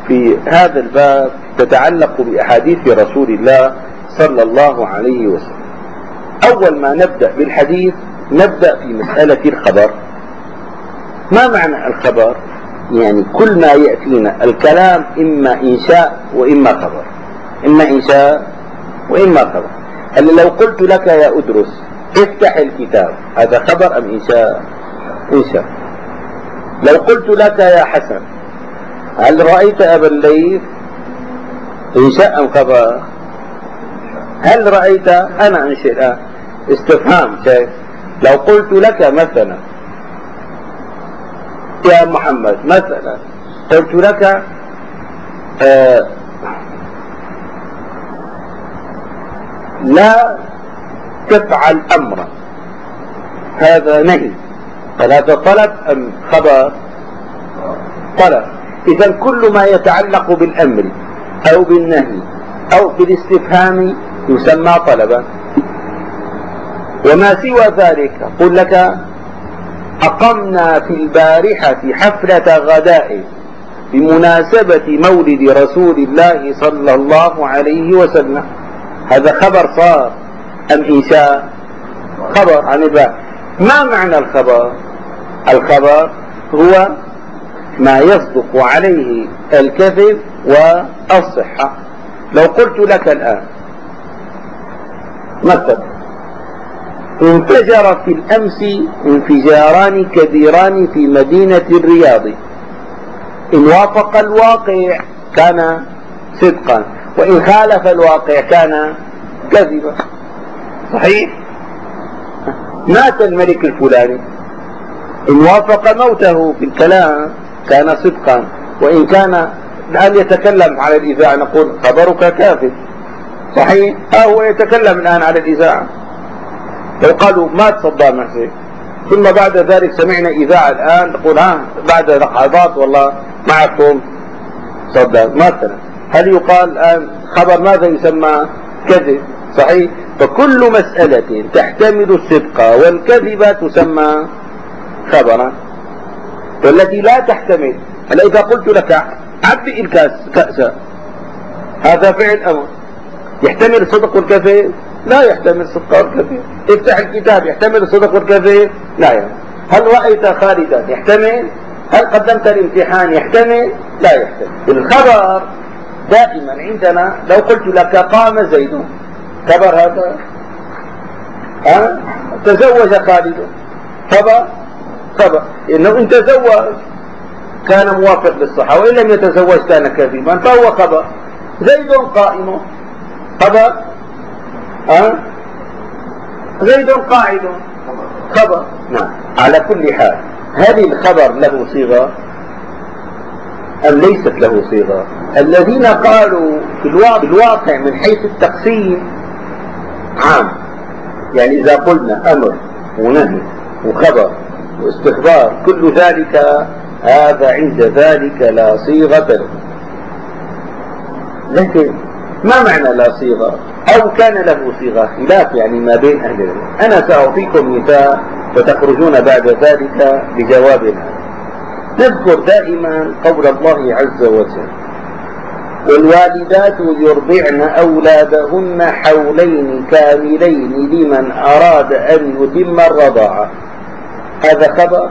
في هذا الباب تتعلق بأحاديث رسول الله صلى الله عليه وسلم. أول ما نبدأ بالحديث نبدأ في مسألة الخبر. ما معنى الخبر؟ يعني كل ما يأتينا الكلام إما إنشاء وإما خبر، إما إنشاء وإما خبر. هل لو قلت لك يا أدرس افتح الكتاب، هذا خبر أم إنشاء؟ إنشاء. لو قلت لك يا حسن هل رأيت أبا الليث؟ إنشاء أم خبر؟ هل رأيت؟ أنا أنشئ استفهام. شيء لو قلت لك مثلا يا محمد، مثلا قلت لك لا تفعل أمرا، هذا نهي، هذا طلب أم خبر؟ طلب. إذا كل ما يتعلق بالأمر أو بالنهي أو بالاستفهام يسمى طلبا. وما سوى ذلك قل لك أقمنا في البارحة حفلة غداء بمناسبة مولد رسول الله صلى الله عليه وسلم، هذا خبر صار أم إنشاء؟ خبر عن الباب. ما معنى الخبر؟ الخبر هو ما يصدق عليه الكذب والصحة. لو قلت لك الآن مثلا انفجر في الأمس انفجاران كبيران في مدينة الرياض، إن وافق الواقع كان صدقا، وإن خالف الواقع كان كذبا. صحيح؟ مات الملك الفلاني، إن وافق موته في الكلام كان صدقا، وإن كان الآن يتكلم على الإذاعة نقول خبرك كاذب. صحيح؟ هو يتكلم الآن على الإذاعة. لو قالوا مات صدام حسين ثم بعد ذلك سمعنا إذاعة الآن تقول بعد لحظات والله معكم صدام مثلا، هل يقال الآن خبر ماذا يسمى؟ كذب. صحيح؟ فكل مسألة تحتمل الصدق والكذب تسمى خبرا، والتي لا تحتمل، هلا إذا قلت لك عبئ الكاس كأسا، هذا فعل أمر، يحتمل الصدق والكذب؟ لا يحتمل الصدق والكذب. افتح الكتاب، يحتمل الصدق والكذب؟ لا يعني. هل رأيت خالدا؟ يحتمل. هل قدمت الامتحان؟ يحتمل. لا يحتمل. الخبر دائما عندنا لو قلت لك قام زيد، خبر هذا؟ تزوج خالد، خبر؟ خبر. إنه إن تزوج كان موافق للصحة، وإن لم يتزوج كان كذبا، فهو خبر. زيد قائم، خبر. زيد قاعد، خبر. نعم. على كل حال هل الخبر له صيغة أم ليست له صيغة؟ الذين قالوا في الواقع من حيث التقسيم عام، يعني إذا قلنا أمر ونهي وخبر واستخبار كل ذلك هذا عند ذلك لا صيغة له. لكن ما معنى لا صيغة؟ أو كان له صيغة؟ خلاف يعني ما بين أهل العلم. أنا سأعطيكم مثال وتخرجون بعد ذلك بجوابنا. نذكر دائما قول الله عز وجل: والوالدات يرضعن أولادهن حولين كاملين لمن أراد أن يتم الرضاعة. هذا خبر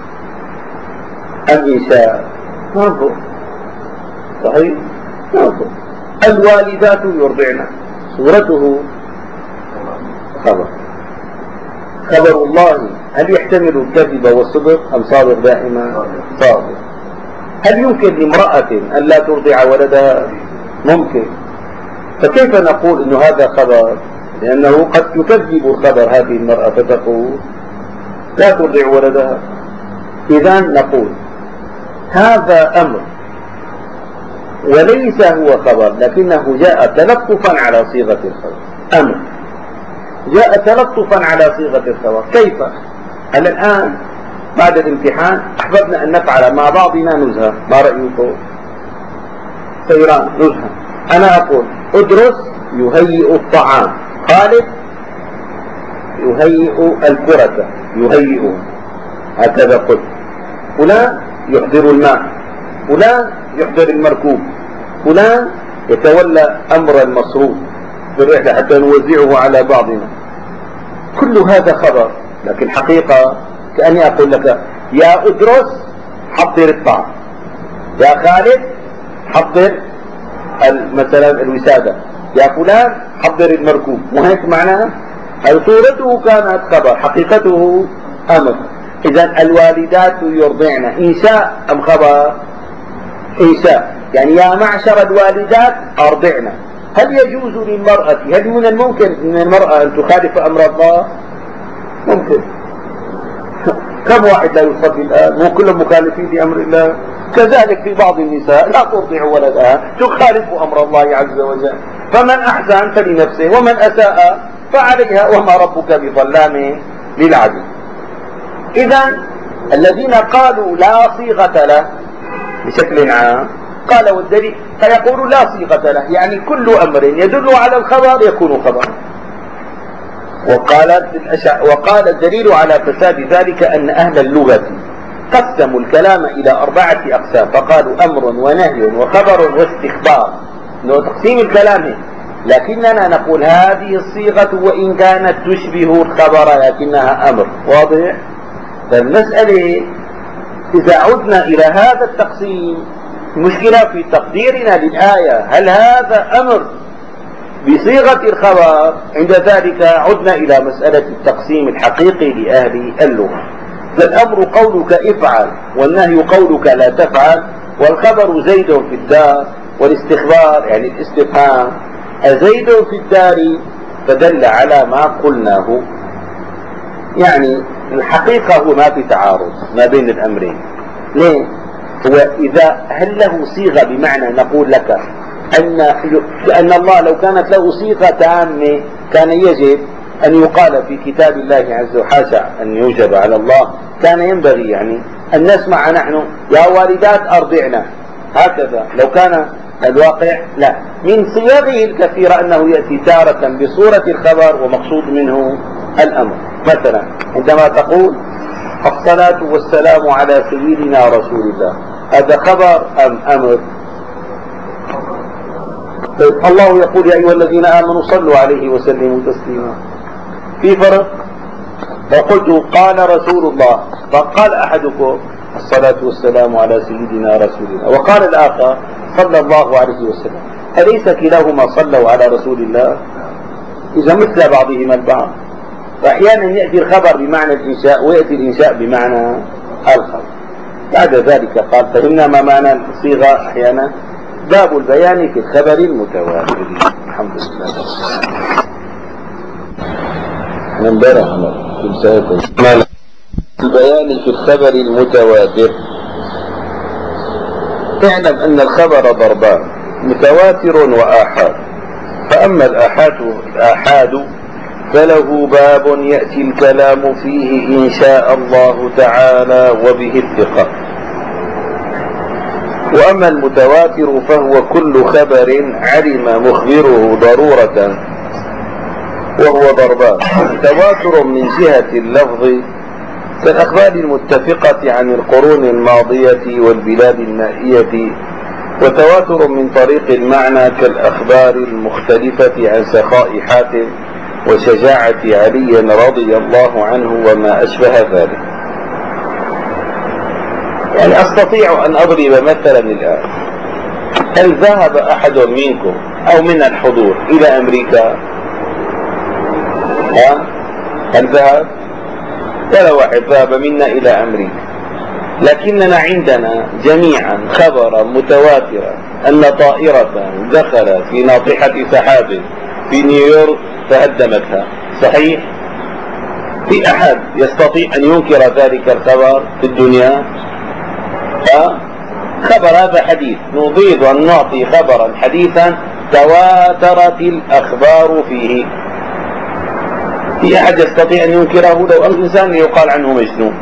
أم إنشاء؟ ننظر. صحيح؟ ننظر. الوالدات يرضعن صورته خبر. خبر الله هل يحتمل الكذب والصدق أم صادق دائما؟ صادق. هل يمكن لامرأة أن لا ترضع ولدها؟ ممكن. فكيف نقول إنه هذا خبر؟ لأنه قد تكذب الخبر هذه المرأة فتقول لا ترضع ولدها. إذا نقول هذا أمر وليس هو خبر، لكنه جاء تلطفا على صيغة الخبر. أمر جاء تلطفا على صيغة الخبر. كيف؟ الآن بعد الامتحان أحببنا أن نفعل مع بعضنا نزهة، ما رأيكم؟ سيران نزهة. أنا أقول ادرس يهيئ الطعام، خالد يهيئ الكرة، يهيئ، هكذا قلت. فلان يحضر الماء، فلان يحضر المركوب، فلان يتولى أمر المصروف بالرحلة حتى نوزعه على بعضنا. كل هذا خبر، لكن حقيقة كأني أقول لك يا أدرس حضر الطعام، يا خالد حضر مثلا الوسادة، يا فلان حضر المركوب، وهيك معناه صورته كانت خبر، حقيقته أمر. إذا الوالدات يرضعن إنشاء أم خبر؟ إنشاء، يعني يا معشر الوالدات أرضعن. هل يجوز للمرأة، هل من الممكن من المرأة أن تخالف أمر الله؟ ممكن. كم واحد لا يصلي الآن؟ مو كلهم مخالفين لأمر الله. كذلك في بعض النساء لا ترضع ولدها، تخالف أمر الله عز وجل. فمن أحسن فلنفسه ومن أساء فعليها، وما ربك بظلام للعبيد. إذا الذين قالوا لا صيغة له بشكل عام، قال والدليل، فيقول لا صيغة له يعني كل أمر يدل على الخبر يكون خبرا. وقال الدليل على فساد ذلك أن أهل اللغة قسموا الكلام إلى 4 أقسام، فقالوا أمر ونهي وخبر واستخبار، تقسيم الكلام. لكننا نقول هذه الصيغة وإن كانت تشبه الخبر لكنها أمر. واضح؟ فالمسألة إذا عدنا إلى هذا التقسيم، المشكلة في تقديرنا للآية، هل هذا أمر بصيغة الخبر؟ عند ذلك عدنا إلى مسألة التقسيم الحقيقي لأهل اللغة. فالأمر قولك افعل، والنهي قولك لا تفعل، والخبر زيد في الدار، والاستخبار يعني الاستفهام أزيد في الدار، فدل على ما قلناه. يعني الحقيقة هو ما في تعارض ما بين الأمرين. ليه؟ هو إذا هل له صيغة، بمعنى نقول لك أن الله لو كانت له صيغة تامة كان يجب أن يقال في كتاب الله عز وجل، حاشا أن يوجب على الله، كان ينبغي يعني أن نسمع نحن يا والدات أرضعنا، هكذا لو كان الواقع. لا، من صيغه الكثيرة أنه يأتي تارة بصورة الخبر ومقصود منه الأمر. مثلا عندما تقول الصلاة والسلام على سيدنا رسول الله، هذا خبر أم أمر؟ الله يقول يا أيها الذين آمنوا صلوا عليه وسلموا تسليما. في فرق. فقلت قال رسول الله، فقال أحدكم الصلاة والسلام على سيدنا رسول الله، وقال الآخر صلى الله عليه وسلم، أليس كلاهما صلوا على رسول الله؟ إذا مثل بعضهما البعض. وأحيانا يأتي الخبر بمعنى الإنشاء ويأتي الإنشاء بمعنى الخبر. بعد ذلك قال فهمنا ما معنى الصيغة أحيانا. باب البيان في الخبر المتواتر. الحمد لله. أنا امبارح البيان في الخبر المتواتر. اعلم أن الخبر ضربان، متواتر وآحاد. فأما الآحاد فله باب يأتي الكلام فيه إن شاء الله تعالى وبه الثقة. وأما المتواتر فهو كل خبر علم مخبره ضرورة، وهو ضربان: تواتر من جهة اللفظ كالأخبار المتفقة عن القرون الماضية والبلاد النائية، وتواتر من طريق المعنى كالأخبار المختلفة عن سخاء حاتم وشجاعة علي رضي الله عنه وما أشبه ذلك. يعني أستطيع أن أضرب مثلا الآن: هل ذهب أحد منكم أو من الحضور إلى أمريكا؟ هل ذهب؟ ولا واحد ذهب منا إلى أمريكا، لكننا عندنا جميعا خبرا متواترا أن طائرة دخلت في ناطحة سحاب في نيويورك فهدمتها. صحيح؟ في أحد يستطيع أن ينكر ذلك الخبر في الدنيا؟ خبر هذا حديث، نريد أن نعطي خبرا حديثا تواترت الأخبار فيه. في أحد يستطيع أن ينكره؟ لو أن إنسان يقال عنه مجنون.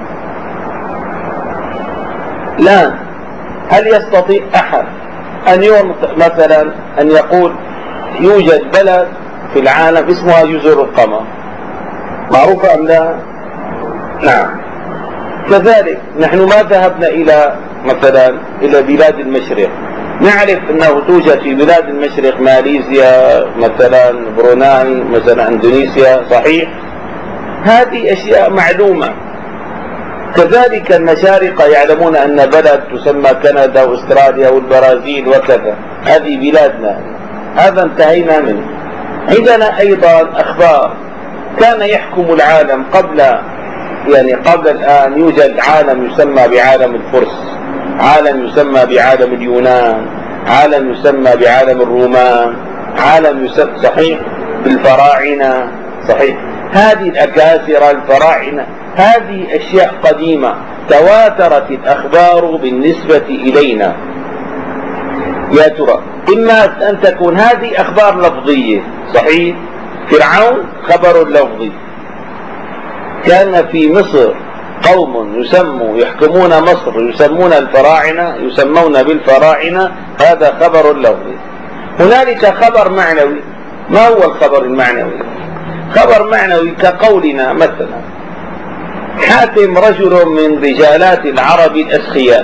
لا. هل يستطيع أحد أن مثلا أن يقول يوجد بلد في العالم اسمها جزر القمر؟ معروفة أم لا؟ نعم. كذلك نحن ما ذهبنا إلى مثلا إلى بلاد المشرق نعرف أنه توجد في بلاد المشرق ماليزيا مثلا، بروناي مثلا، إندونيسيا، صحيح؟ هذه أشياء معلومة. كذلك المشارقة يعلمون أن بلد تسمى كندا وأستراليا والبرازيل وكذا، هذه بلادنا، هذا انتهينا منه. عندنا أيضا أخبار كان يحكم العالم قبل الآن. يوجد عالم يسمى بعالم الفرس، عالم يسمى بعالم اليونان، عالم يسمى بعالم الرومان، عالم يسمى صحيح بالفراعنة، صحيح. هذه الأكاسرة الفراعنة هذه أشياء قديمة تواترت الأخبار بالنسبة إلينا. يا ترى إما أن تكون هذه أخبار لفظية، صحيح، فرعون خبر لفظي. كان في مصر قوم يحكمون مصر يسمون الفراعنة، يسمون بالفراعنة، هذا خبر لفظي. هنالك خبر معنوي. ما هو الخبر المعنوي؟ خبر معنوي كقولنا مثلا حاتم رجل من رجالات العرب الأسخياء،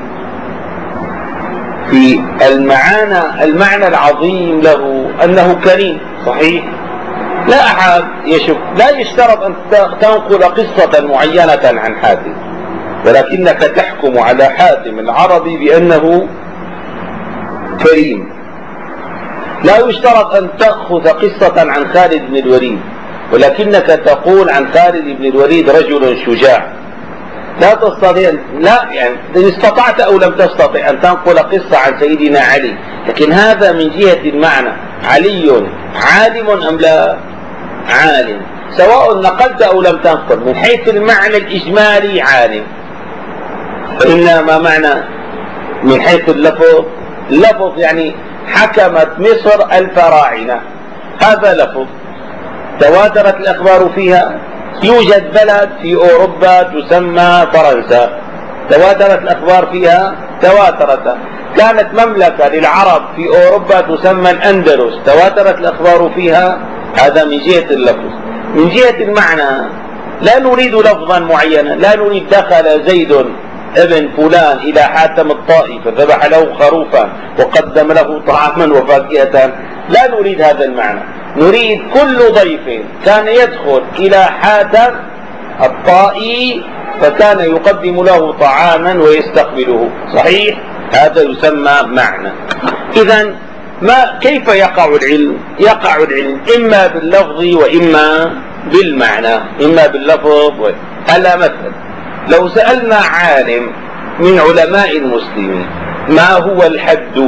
في المعنى العظيم له أنه كريم، صحيح. لا أحد لا يشترط أن تنقل قصة معينة عن حاتم، ولكنك تحكم على حاتم العربي بأنه كريم. لا يشترط أن تأخذ قصة عن خالد بن الوليد، ولكنك تقول عن خالد بن الوليد رجل شجاع. لا تستطيع، لا يعني إن استطعت أو لم تستطع أن تنقل قصة عن سيدنا علي، لكن هذا من جهة المعنى. علي عالم أم لا عالم، سواء نقلت أو لم تنقل. من حيث المعنى الإجمالي عالم، إنما معنى من حيث اللفظ يعني حكمت مصر الفراعنة، هذا لفظ تواترت الأخبار فيها. يوجد بلد في أوروبا تسمى فرنسا، تواترت الأخبار فيها، تواترت. كانت مملكة للعرب في أوروبا تسمى الأندلس، تواترت الأخبار فيها. هذا من جهة اللفظ. من جهة المعنى لا نريد لفظا معينا، لا نريد دخل زيد ابن فلان إلى حاتم الطائي فذبح له خروفا وقدم له طعاما وفاكهة، لا نريد هذا المعنى. نريد كل ضيف كان يدخل إلى حاتم الطائي فكان يقدم له طعاما ويستقبله، صحيح. هذا يسمى معنى. إذن كيف يقع العلم؟ يقع العلم إما باللفظ وإما بالمعنى، إما باللفظ هلا مثلا لو سألنا عالم من علماء المسلمين ما هو الحد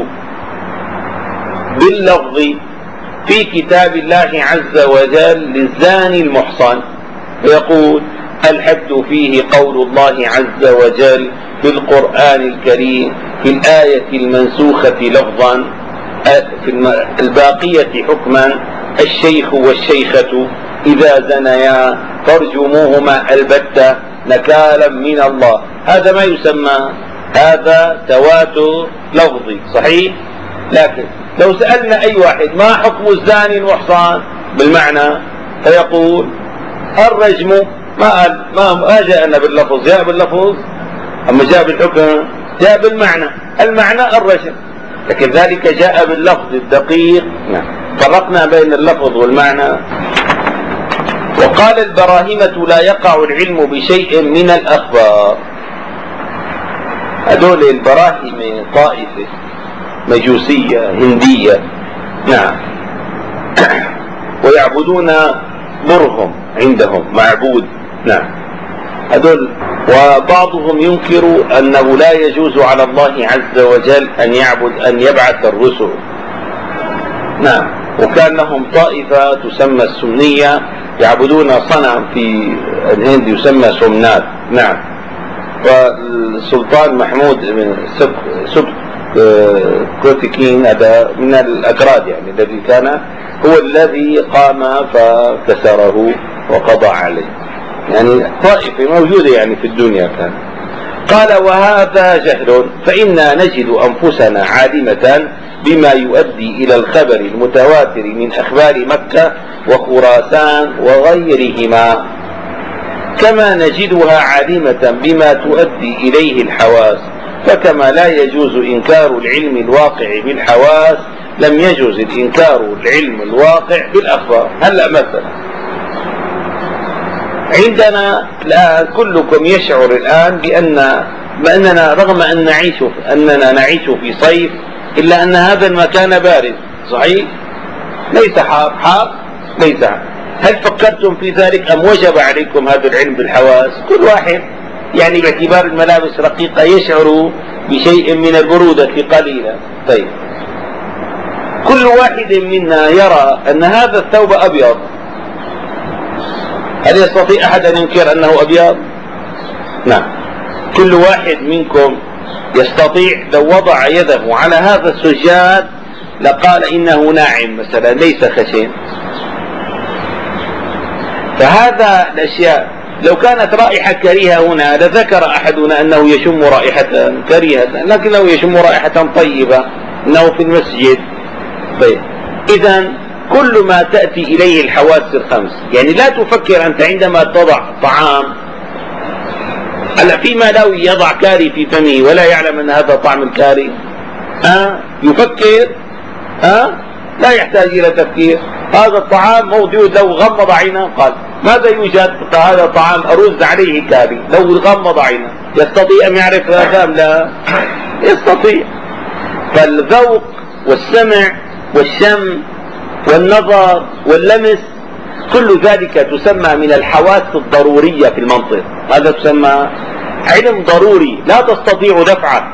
باللفظ في كتاب الله عز وجل للزاني المحصن، يقول الحد فيه قول الله عز وجل في القرآن الكريم في الآية المنسوخة لفظا في الباقية حكما الشيخ والشيخة إذا زنيا فارجموهما البتة نكالا من الله. هذا ما يسمى، هذا تواتر لفظي، صحيح. لكن لو سألنا أي واحد ما حكم الزاني المحصن بالمعنى فيقول الرجم. ما جاءنا باللفظ، جاء باللفظ، أما جاء بالحكم جاء بالمعنى. المعنى الرجم، لكن ذلك جاء باللفظ الدقيق. فرقنا بين اللفظ والمعنى. وقال البراهمة لا يقع العلم بشيء من الأخبار. هذول البراهمة طائفة مجوسية هندية، نعم، ويعبدون برهم، عندهم معبود، نعم، هذول. وبعضهم ينكر أنه لا يجوز على الله عز وجل أن يبعث الرسل، نعم. وكان لهم طائفة تسمى السمنية، يعبدون صنم في الهند يسمى سومنات، نعم. والسلطان محمود بن كوتكين هذا من الأكراد يعني، الذي كان هو الذي قام فكسره وقضى عليه، يعني طائفة موجودة يعني في الدنيا كان. قال وهذا جهل، فإنا نجد أنفسنا عالمة بما يؤدي إلى الخبر المتواتر من أخبار مكة وخراسان وغيرهما، كما نجدها عالمة بما تؤدي إليه الحواس فكما لا يجوز إنكار العلم الواقع بالحواس لم يجوز الإنكار العلم الواقع بالأخبار. هلأ مثلا عندنا الآن كلكم يشعر الآن بأننا رغم أننا نعيش في صيف إلا أن هذا المكان بارد، صحيح؟ ليس حار ليس حار. هل فكرتم في ذلك أم وجب عليكم هذا العلم بالحواس؟ كل واحد يعني باعتبار الملابس رقيقة يشعر بشيء من البرودة قليلا. طيب كل واحد منا يرى أن هذا الثوب أبيض، هل يستطيع أحد أن ينكر أنه أبيض؟ نعم. كل واحد منكم يستطيع لو وضع يده على هذا السجاد لقال إنه ناعم مثلا ليس خشن. فهذا الأشياء لو كانت رائحة كريهة هنا لذكر أحدنا أنه يشم رائحة كريهة، لكنه يشم رائحة طيبة أنه في المسجد. طيب إذن كل ما تأتي إليه الحواس الخمس، يعني لا تفكر أنت عندما تضع طعام هلا في ملاوي يضع كاري في فمه ولا يعلم أن هذا طعم الكاري، يفكر لا يحتاج إلى تفكير. هذا الطعام موجود، لو غمض عينه قال ماذا يوجد؟ هذا طعام أرز عليه كاري. لو غمض عينه يستطيع أن يعرف هذا أم لا؟ يستطيع. فالذوق والسمع والشم والنظر واللمس كل ذلك تسمى من الحواس الضرورية في المنطق. هذا تسمى علم ضروري لا تستطيع دفعه.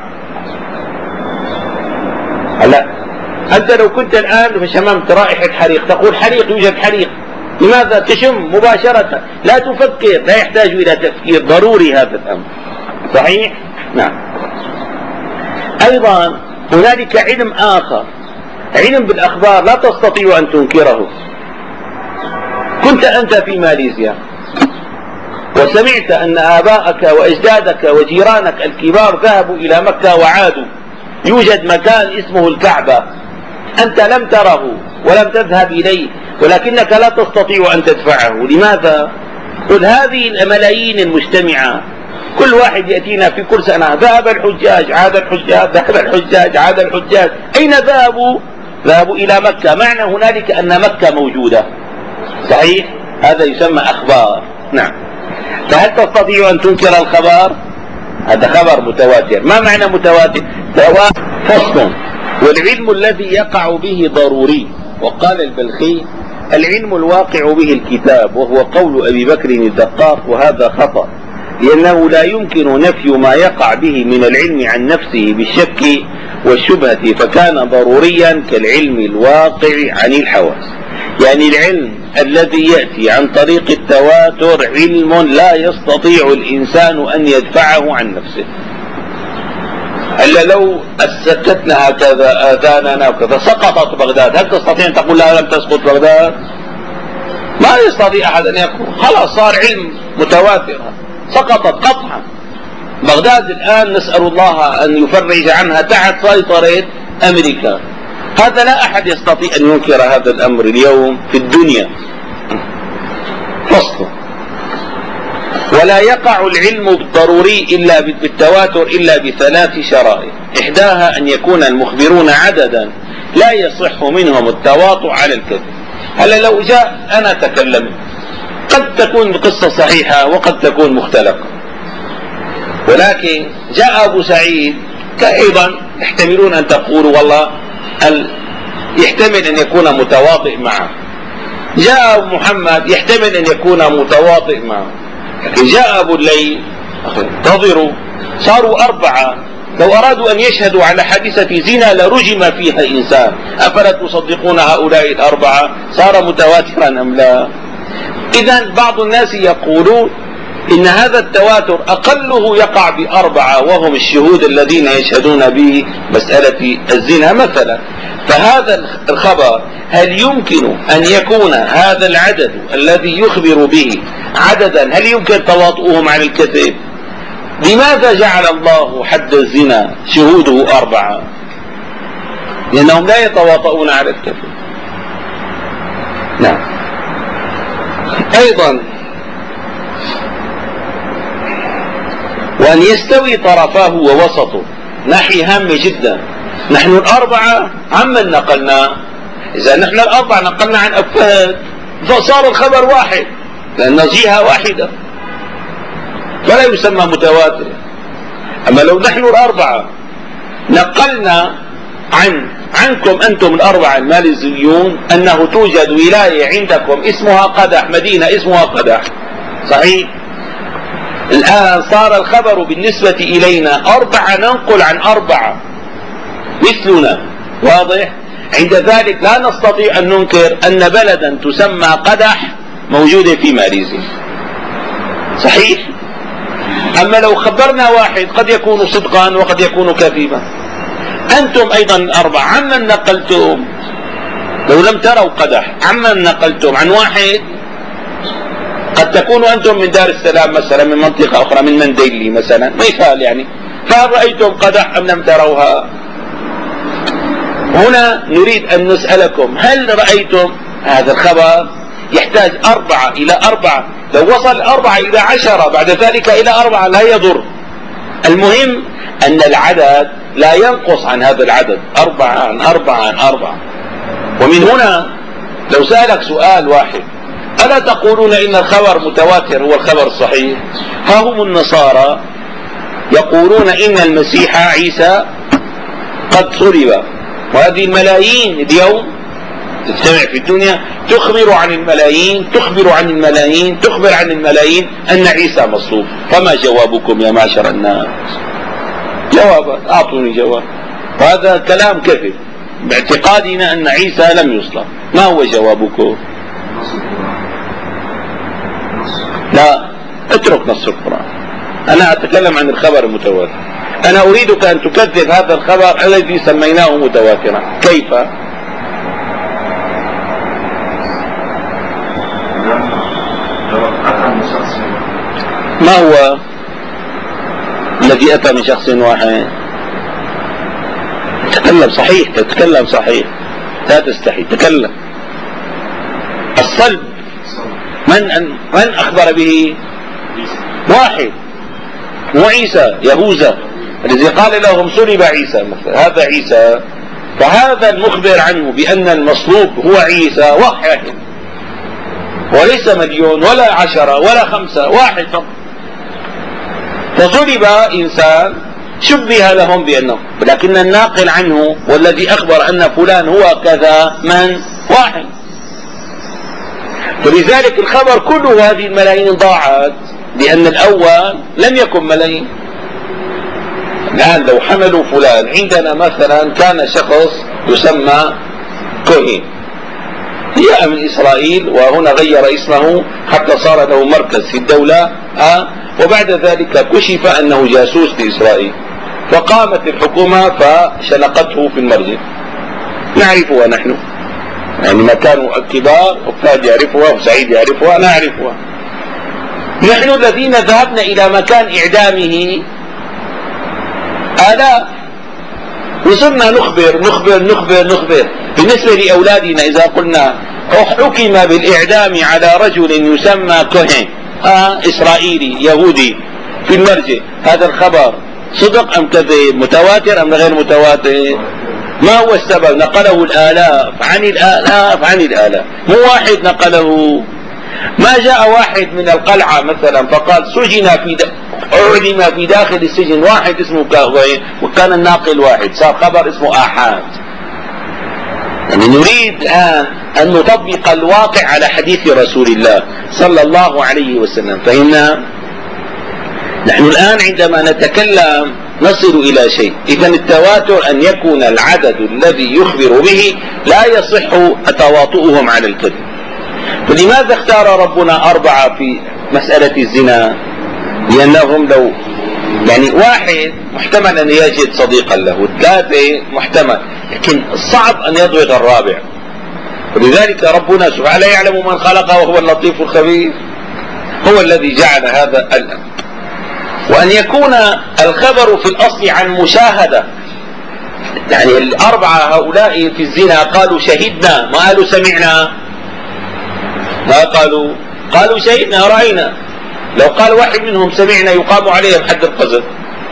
هلا أنت لو كنت الآن شممت رائحة حريق تقول حريق، يوجد حريق. لماذا؟ تشم مباشرة لا تفكر، لا يحتاج إلى تفكير، ضروري هذا الأمر، صحيح؟ نعم. أيضا هنالك علم آخر، علم بالأخبار لا تستطيع أن تنكره. كنت أنت في ماليزيا وسمعت أن آباءك وأجدادك وجيرانك الكبار ذهبوا إلى مكة وعادوا، يوجد مكان اسمه الكعبة، أنت لم تره ولم تذهب إليه ولكنك لا تستطيع أن تدفعه. لماذا؟ قل هذه الملايين المجتمعة كل واحد يأتينا في كل سنة ذهب الحجاج عاد الحجاج ذهب الحجاج عاد الحجاج، أين ذهبوا؟ ذهبوا إلى مكة، معنى هنالك أن مكة موجودة، صحيح؟ هذا يسمى أخبار. نعم. فهل تستطيع أن تنكر الخبر؟ هذا خبر متواتر. ما معنى متواتر؟ فصل. والعلم الذي يقع به ضروري. وقال البلخي العلم الواقع به الكتاب، وهو قول أبي بكر الدقاق، وهذا خطأ، لأنه لا يمكن نفي ما يقع به من العلم عن نفسه بالشك والشبهة، فكان ضروريا كالعلم الواقع عن الحواس. يعني العلم الذي يأتي عن طريق التواتر علم لا يستطيع الإنسان أن يدفعه عن نفسه. إلا لو سكتنا هكذا آذاننا وكذا سقطت بغداد، هل تستطيع أن تقول لا لم تسقط بغداد؟ ما يستطيع أحد أن يقول، خلاص صار علم متواتر، سقطت قطعا. بغداد الآن نسأل الله أن يفرج عنها تحت سيطرة أمريكا. هذا لا أحد يستطيع أن ينكر هذا الأمر اليوم في الدنيا. فصل. ولا يقع العلم بالضروري إلا بالتواتر إلا بثلاث شرائط، إحداها أن يكون المخبرون عددا لا يصح منهم التواطؤ على الكذب. هلا لو جاء أنا تكلم قد تكون القصة صحيحة وقد تكون مختلقة، ولكن جاء أبو سعيد أيضا يحتملون أن تقولوا والله يحتمل أن يكون متواطئ معه، جاء أبو محمد يحتمل أن يكون متواطئ معه، لكن جاء أبو الليل انتظروا صاروا أربعة، لو أرادوا أن يشهدوا على حادثة زنا لرجم فيها إنسان، أفلا تصدقون هؤلاء الأربعة؟ صار متواترا أم لا؟ إذن بعض الناس يقولون إن هذا التواتر أقله يقع بأربعة وهم الشهود الذين يشهدون بمسألة الزنا مثلا. فهذا الخبر هل يمكن أن يكون هذا العدد الذي يخبر به عددا هل يمكن تواطؤهم على الكذب؟ لماذا جعل الله حد الزنا شهوده أربعة؟ لأنهم لا يتواطؤون على الكذب. نعم. أيضا وأن يستوي طرفاه ووسطه، ناحية هامة جدا. نحن الأربعة عمن نقلنا؟ إذا نحن الأربعة نقلنا عن أفهد فصار الخبر واحد، لأن جهة واحدة فلا يسمى متواتر. أما لو نحن الأربعة نقلنا عنكم أنتم الأربعة الماليزيون أنه توجد ولاية عندكم اسمها قدح، مدينة اسمها قدح، صحيح؟ الآن صار الخبر بالنسبة إلينا أربعة ننقل عن أربعة مثلنا، واضح؟ عند ذلك لا نستطيع أن ننكر أن بلدا تسمى قدح موجودة في ماليزيا، صحيح؟ أما لو خبرنا واحد قد يكون صدقا وقد يكون كذبا. أنتم أيضا أربعة عمن نقلتم؟ لو لم تروا قدح عمن نقلتم؟ عن واحد. قد تكونوا أنتم من دار السلام مثلا، من منطقة أخرى، من منديلي مثلا، مثال يعني، فهل رأيتم قدح أم لم تروها؟ هنا نريد أن نسألكم هل رأيتم هذا الخبر؟ يحتاج 4 إلى 4، لو وصل 4 إلى 10 بعد ذلك إلى 4 لا يضر. المهم أن العدد لا ينقص عن هذا العدد، 4 عن 4 عن 4. ومن هنا لو سألك سؤال واحد: ألا تقولون إن الخبر متواتر هو الخبر الصحيح؟ ها هم النصارى يقولون إن المسيح عيسى قد صلب، وهذه الملايين اليوم تجتمع في الدنيا تخبر عن الملايين، تخبر عن الملايين، تخبر عن الملايين أن عيسى مصلوب. فما جوابكم يا معشر الناس؟ جواب، أعطوني جواب. وهذا كلام كذب، باعتقادنا أن عيسى لم يصلب. ما هو جوابكم؟ لا، اترك نص القرآن، أنا أتكلم عن الخبر المتواتر. أنا أريدك أن تكذب هذا الخبر الذي سميناه متواترا. كيف؟ ما هو الذي أتى من شخص واحد؟ تكلم صحيح، تتكلم صحيح، لا تستحي، تكلم. الصلب من أخبر به؟ واحد، مو عيسى، يهوذا الذي قال لهم صلب عيسى مثلا، هذا عيسى. فهذا المخبر عنه بأن المصلوب هو عيسى واحد، وليس مليون ولا 10 ولا 5، واحد فقط. فصلب إنسان شبه لهم بأنه، ولكن الناقل عنه والذي أخبر أن فلان هو كذا من؟ واحد. فلذلك الخبر كله هذه الملايين ضاعت، لأن الأول لم يكن ملايين. الآن لو حملوا فلان، عندنا مثلا كان شخص يسمى كوهين، جاء من إسرائيل وهنا غير اسمه حتى صار له مركز في الدولة، وبعد ذلك كشف أنه جاسوس لإسرائيل، فقامت الحكومة فشنقته في المرجع. نعرفها نحن، يعني ما كانوا الكبار، وفاد يعرفها وسعيد يعرفها، نعرفها. نحن الذين ذهبنا إلى مكان إعدامه آلاف، وصرنا نخبر نخبر نخبر نخبر. بالنسبة لأولادنا إذا قلنا حكم بالإعدام على رجل يسمى كوهين إسرائيلي يهودي في المرجع، هذا الخبر صدق أم كذب؟ متواتر أم غير متواتر؟ ما هو السبب؟ نقله الآلاف عن الآلاف عن الآلاف، مو واحد نقله. ما جاء واحد من القلعة مثلا فقال سجن أعلم في داخل السجن واحد اسمه كوهين، وكان الناقل واحد، صار خبر اسمه آحاد. يعني نريد الآن أن نطبق الواقع على حديث رسول الله صلى الله عليه وسلم. فهمنا؟ نحن الآن عندما نتكلم نصل إلى شيء. إذن التواتر أن يكون العدد الذي يخبر به لا يصح تواطؤهم على الكذب. فلماذا اختار ربنا 4 في مسألة الزنا؟ لأنهم لو يعني واحد محتمل أن يجد صديقا له، 3 محتمل، لكن صعب أن يضبط الرابع. ولذلك ربنا سبحانه يعلم من خلق وهو اللطيف الخبير، هو الذي جعل هذا الأمر. وأن يكون الخبر في الأصل عن مشاهدة، يعني 4 هؤلاء في الزنا قالوا شهدنا، ما قالوا سمعنا، ما قالوا شهدنا رأينا. لو قال واحد منهم سمعنا يقام عليهم حد القذف.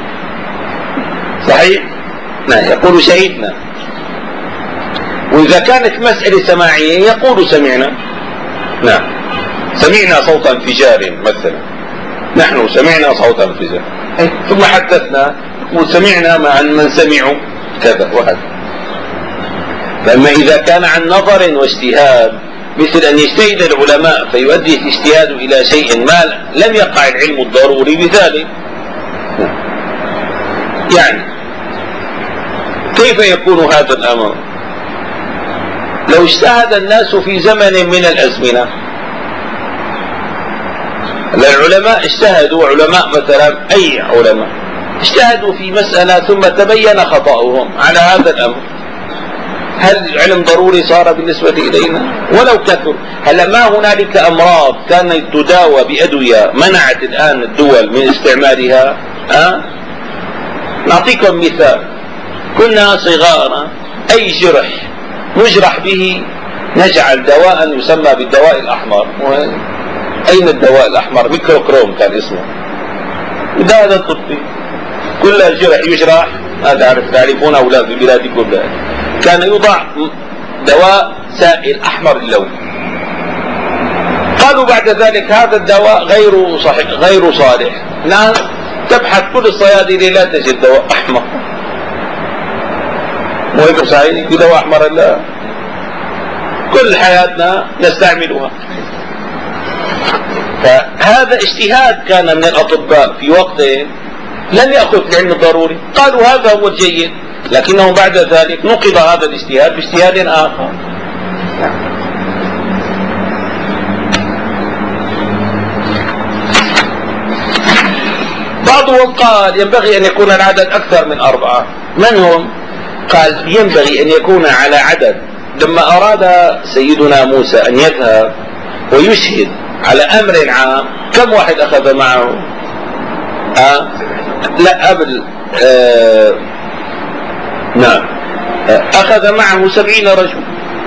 صحيح؟ نعم، يقول شهدنا. وإذا كانت مسألة سماعية يقول سمعنا. نعم، سمعنا صوت انفجار مثلا، نحن سمعنا صوت انفجار، ثم حدثنا وسمعنا مع من سمعوا كذا وهذا. فأما إذا كان عن نظر واجتهاد، مثل أن يجتهد العلماء فيؤدي الاجتهاد إلى شيء ما لم يقع العلم الضروري بذلك، يعني كيف يكون هذا الأمر؟ لو اجتهد الناس في زمن من الأزمنة، العلماء اجتهدوا، علماء مثلا أي علماء اجتهدوا في مسألة ثم تبين خطأهم على هذا الأمر، هل العلم ضروري صار بالنسبة إلينا؟ ولو كثر. هلا ما هنالك أمراض كانت تداوى بأدوية منعت الآن الدول من استعمالها؟ نعطيكم مثال. كنا صغارا أي جرح نجرح به نجعل دواء يسمى بالدواء الأحمر. أين الدواء الأحمر؟ ميكروكروم كان اسمه، ده هذا الطبي. كل جرح يجرح، هذا تعرفون أولاد في بلادي كلها، كان يوضع دواء سائل أحمر اللون. قالوا بعد ذلك هذا الدواء غير صحيح غير صالح. الآن تبحث كل الصيادلة لا تجد دواء أحمر. وهيك صحيح في دواء أحمر إلا كل حياتنا نستعملها. فهذا اجتهاد كان من الأطباء في وقته، لم يأخذ العلم الضروري، قالوا هذا هو الجيد، لكنه بعد ذلك نقض هذا الاجتهاد باجتهاد آخر. بعضهم قال ينبغي أن يكون العدد أكثر من 4. من هم؟ قال ينبغي أن يكون على عدد. لما أراد سيدنا موسى أن يذهب ويشهد على أمر عام، كم واحد أخذ معه؟ لا قبل نعم، أخذ معه 70 رجل.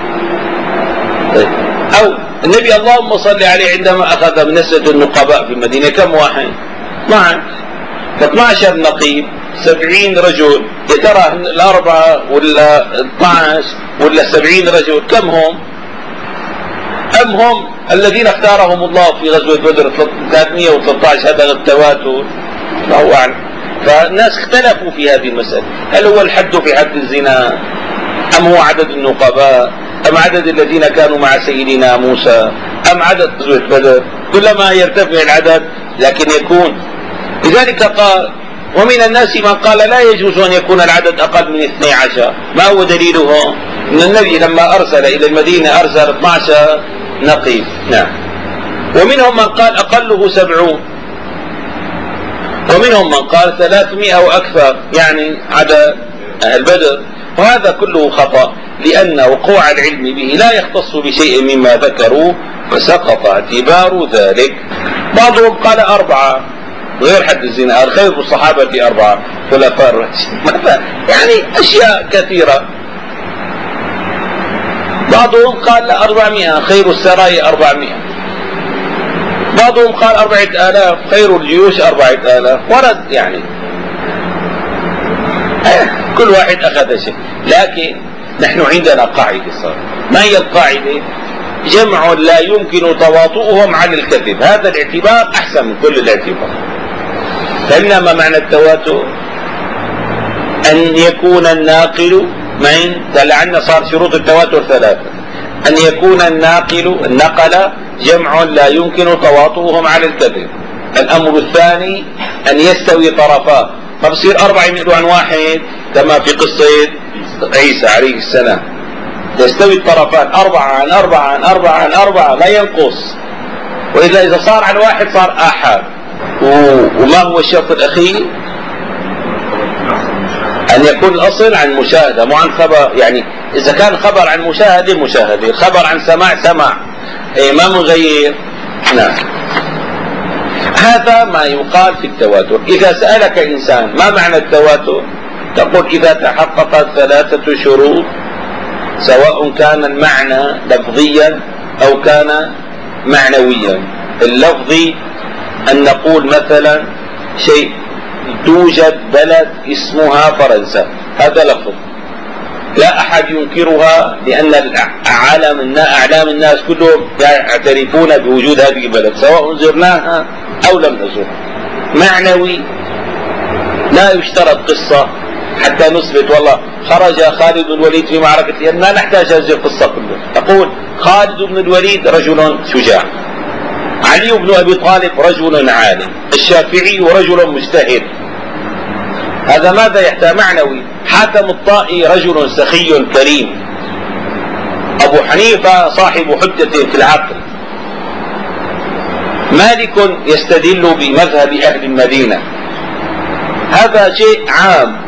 أو النبي اللهم صل عليه عندما أخذ من نسبة النقباء في المدينة كم واحد؟ 12. 12 نقيب 70 رجل. يا ترى الأربعة ولا 12 ولا 70 رجل كم هم؟ أم هم الذين اختارهم الله في غزوة بدر 313؟ هذا التواتر الله أعلم. فالناس اختلفوا في هذه المسألة، هل هو الحد في حد الزنا، أم هو عدد النقباء، أم عدد الذين كانوا مع سيدنا موسى، أم عدد غزوة بدر؟ كلما يرتفع العدد لكن يكون. لذلك قال ومن الناس من قال لا يجوز أن يكون العدد أقل من 12. ما هو دليله؟ أن النبي لما أرسل إلى المدينة أرسل 12 نقيب. نعم. ومنهم من قال أقله 70، ومنهم من قال 300 أو أكثر، يعني عدد أهل بدر. وهذا كله خطأ، لأن وقوع العلم به لا يختص بشيء مما ذكروا، فسقط اعتبار ذلك. بعضهم قال 4 غير حد الزنا، الخير الصحابة 4 خلفاء الراشدين، يعني أشياء كثيرة. بعضهم قال 400 خير السرايا 400. بعضهم قال 4000 خير الجيوش 4000. ورد يعني كل واحد أخذ شيء. لكن نحن عندنا قاعدة صار. ما هي القاعدة؟ جمع لا يمكن تواطؤهم على الكذب. هذا الاعتبار أحسن من كل الاعتبار. فإنما ما معنى التواتر؟ أن يكون الناقل لعلنا صار شروط التواتر 3. أن يكون النقل جمع لا يمكن تواطؤهم على الكذب. الأمر الثاني أن يستوي طرفاه، فبصير 4 يميلوا عن واحد كما في قصة عيسى عليه السلام، يستوي الطرفان 4 عن 4 عن 4 عن 4 لا ينقص. وإذا صار عن واحد صار آحاد. وما هو الشرط الأخير؟ أن يكون الأصل عن مشاهدة مو عن خبر. يعني إذا كان خبر عن مشاهدة، خبر عن سماع ما مغير. نعم. هذا ما يقال في التواتر. إذا سألك إنسان ما معنى التواتر، تقول إذا تحققت 3 شروط، سواء كان المعنى لفظيا أو كان معنويا. اللفظي أن نقول مثلا شيء توجد بلد اسمها فرنسا، هذا لفظ لا أحد ينكرها، لأن أعلام الناس كلهم يعترفون بوجود هذه البلد سواء زرناها أو لم نزرها. معنوي لا يشترط قصة حتى نثبت والله خرج خالد بن الوليد في معركة اليمن، ما نحتاج هذه القصة كلها. نقول خالد بن الوليد رجل شجاع، علي بن أبي طالب رجل عالم، الشافعي رجل مجتهد، هذا ماذا يحتاج؟ معنوي. حاتم الطائي رجل سخي كريم، أبو حنيفة صاحب حجة في العقل، مالك يستدل بمذهب أهل المدينة، هذا شيء عام.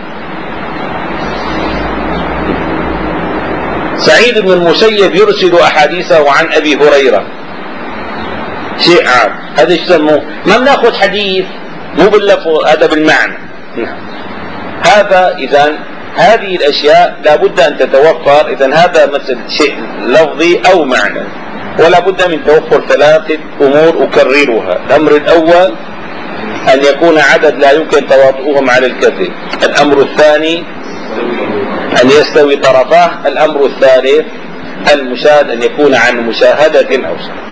سعيد بن المسيب يرسل أحاديثه عن أبي هريرة، شيء عام. هذا يسموه ما بناخذ حديث مو باللفظ، هذا بالمعنى. هذا إذن هذه الأشياء لابد أن تتوفر. إذن هذا مثل شيء لفظي أو معنى، ولا بد من توفر ثلاثة أمور أكررها. الأمر الأول أن يكون عدد لا يمكن تواطؤهم على الكذب. الأمر الثاني أن يستوي طرفاه. الأمر الثالث المشاهد أن يكون عن مشاهدة أوسع.